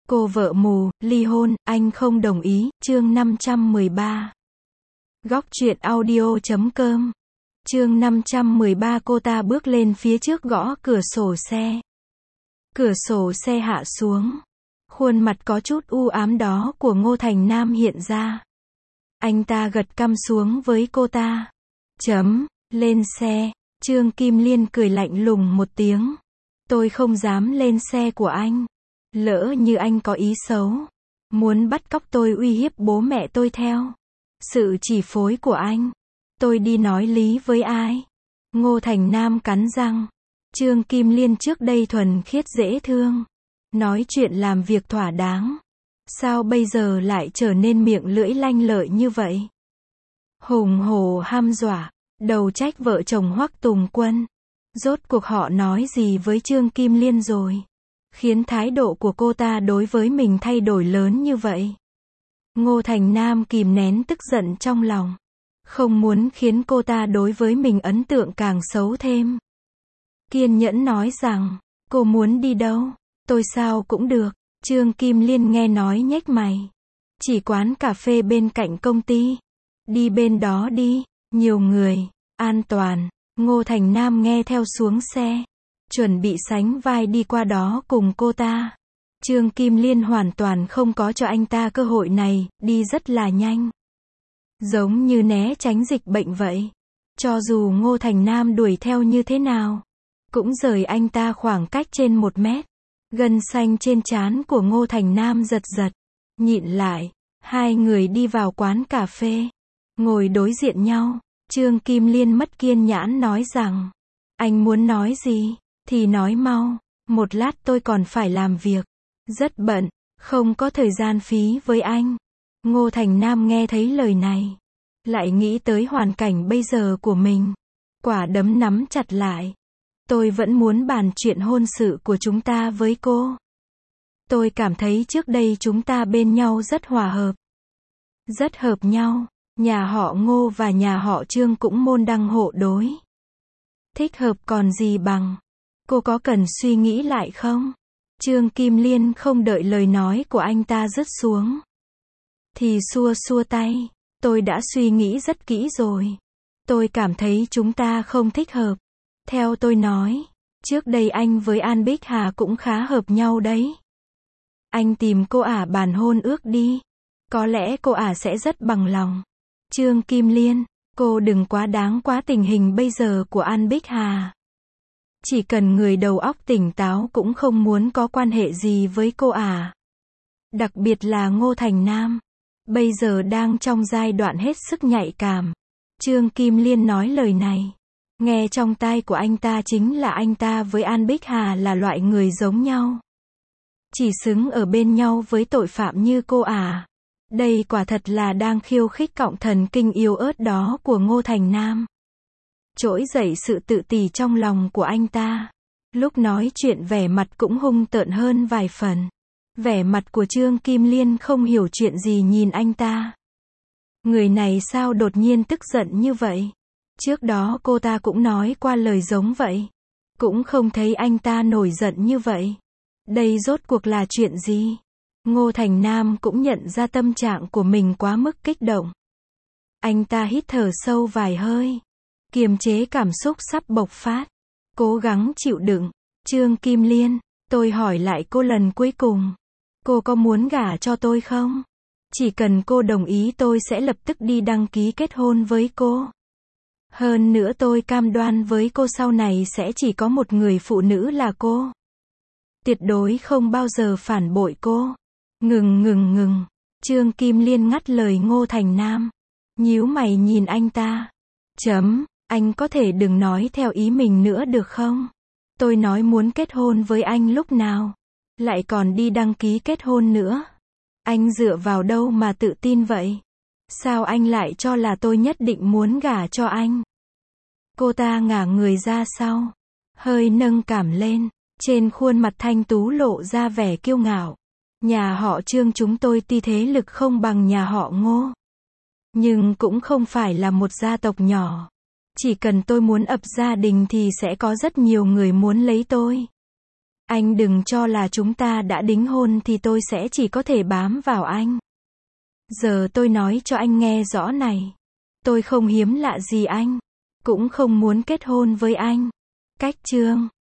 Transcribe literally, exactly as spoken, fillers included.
Cô vợ mù, ly hôn, anh không đồng ý, chương năm trăm mười ba. Góc truyện audio chấm com. Chương năm trăm mười ba. Cô ta bước lên phía trước gõ cửa sổ xe. Cửa sổ xe hạ xuống. Khuôn mặt có chút u ám đó của Ngô Thành Nam hiện ra. Anh ta gật cằm xuống với cô ta. Chấm, lên xe. Trương Kim Liên cười lạnh lùng một tiếng. Tôi không dám lên xe của anh. Lỡ như anh có ý xấu, muốn bắt cóc tôi uy hiếp bố mẹ tôi theo sự chỉ phối của anh, tôi đi nói lý với ai? Ngô Thành Nam cắn răng. Trương Kim Liên trước đây thuần khiết dễ thương, nói chuyện làm việc thỏa đáng. Sao bây giờ lại trở nên miệng lưỡi lanh lợi như vậy? Hùng hổ ham dọa, đầu trách vợ chồng Hoắc Tùng Quân. Rốt cuộc họ nói gì với Trương Kim Liên rồi? Khiến thái độ của cô ta đối với mình thay đổi lớn như vậy. Ngô Thành Nam kìm nén tức giận trong lòng. Không muốn khiến cô ta đối với mình ấn tượng càng xấu thêm. Kiên nhẫn nói rằng, cô muốn đi đâu, tôi sao cũng được. Trương Kim Liên nghe nói nhếch mày. Chỉ quán cà phê bên cạnh công ty. Đi bên đó đi, nhiều người, an toàn. Ngô Thành Nam nghe theo xuống xe. Chuẩn bị sánh vai đi qua đó cùng cô ta. Trương Kim Liên hoàn toàn không có cho anh ta cơ hội này, đi rất là nhanh. Giống như né tránh dịch bệnh vậy. Cho dù Ngô Thành Nam đuổi theo như thế nào, cũng rời anh ta khoảng cách trên một mét. Gân xanh trên trán của Ngô Thành Nam giật giật. Nhịn lại, hai người đi vào quán cà phê. Ngồi đối diện nhau, Trương Kim Liên mất kiên nhẫn nói rằng, anh muốn nói gì? Thì nói mau, một lát tôi còn phải làm việc. Rất bận, không có thời gian phí với anh. Ngô Thành Nam nghe thấy lời này, lại nghĩ tới hoàn cảnh bây giờ của mình. Quả đấm nắm chặt lại. Tôi vẫn muốn bàn chuyện hôn sự của chúng ta với cô. Tôi cảm thấy trước đây chúng ta bên nhau rất hòa hợp. Rất hợp nhau. Nhà họ Ngô và nhà họ Trương cũng môn đăng hộ đối. Thích hợp còn gì bằng. Cô có cần suy nghĩ lại không? Trương Kim Liên không đợi lời nói của anh ta dứt xuống. Thì xua xua tay. Tôi đã suy nghĩ rất kỹ rồi. Tôi cảm thấy chúng ta không thích hợp. Theo tôi nói, trước đây anh với An Bích Hà cũng khá hợp nhau đấy. Anh tìm cô ả bàn hôn ước đi. Có lẽ cô ả sẽ rất bằng lòng. Trương Kim Liên, cô đừng quá đáng quá tình hình bây giờ của An Bích Hà. Chỉ cần người đầu óc tỉnh táo cũng không muốn có quan hệ gì với cô à. Đặc biệt là Ngô Thành Nam. Bây giờ đang trong giai đoạn hết sức nhạy cảm. Trương Kim Liên nói lời này. Nghe trong tai của anh ta chính là anh ta với An Bích Hà là loại người giống nhau. Chỉ xứng ở bên nhau với tội phạm như cô à. Đây quả thật là đang khiêu khích cọng thần kinh yếu ớt đó của Ngô Thành Nam. Trỗi dậy sự tự tỷ trong lòng của anh ta. Lúc nói chuyện vẻ mặt cũng hung tợn hơn vài phần. Vẻ mặt của Trương Kim Liên không hiểu chuyện gì nhìn anh ta. Người này sao đột nhiên tức giận như vậy? Trước đó cô ta cũng nói qua lời giống vậy. Cũng không thấy anh ta nổi giận như vậy. Đây rốt cuộc là chuyện gì? Ngô Thành Nam cũng nhận ra tâm trạng của mình quá mức kích động. Anh ta hít thở sâu vài hơi. Kiềm chế cảm xúc sắp bộc phát. Cố gắng chịu đựng. Trương Kim Liên, tôi hỏi lại cô lần cuối cùng. Cô có muốn gả cho tôi không? Chỉ cần cô đồng ý tôi sẽ lập tức đi đăng ký kết hôn với cô. Hơn nữa tôi cam đoan với cô sau này sẽ chỉ có một người phụ nữ là cô. Tuyệt đối không bao giờ phản bội cô. Ngừng ngừng ngừng. Trương Kim Liên ngắt lời Ngô Thành Nam. Nhíu mày nhìn anh ta. Chấm. Anh có thể đừng nói theo ý mình nữa được không? Tôi nói muốn kết hôn với anh lúc nào? Lại còn đi đăng ký kết hôn nữa. Anh dựa vào đâu mà tự tin vậy? Sao anh lại cho là tôi nhất định muốn gả cho anh? Cô ta ngả người ra sau. Hơi nâng cảm lên. Trên khuôn mặt thanh tú lộ ra vẻ kiêu ngạo. Nhà họ Trương chúng tôi tuy thế lực không bằng nhà họ Ngô. Nhưng cũng không phải là một gia tộc nhỏ. Chỉ cần tôi muốn ập gia đình thì sẽ có rất nhiều người muốn lấy tôi. Anh đừng cho là chúng ta đã đính hôn thì tôi sẽ chỉ có thể bám vào anh. Giờ tôi nói cho anh nghe rõ này. Tôi không hiếm lạ gì anh. Cũng không muốn kết hôn với anh. Cách chương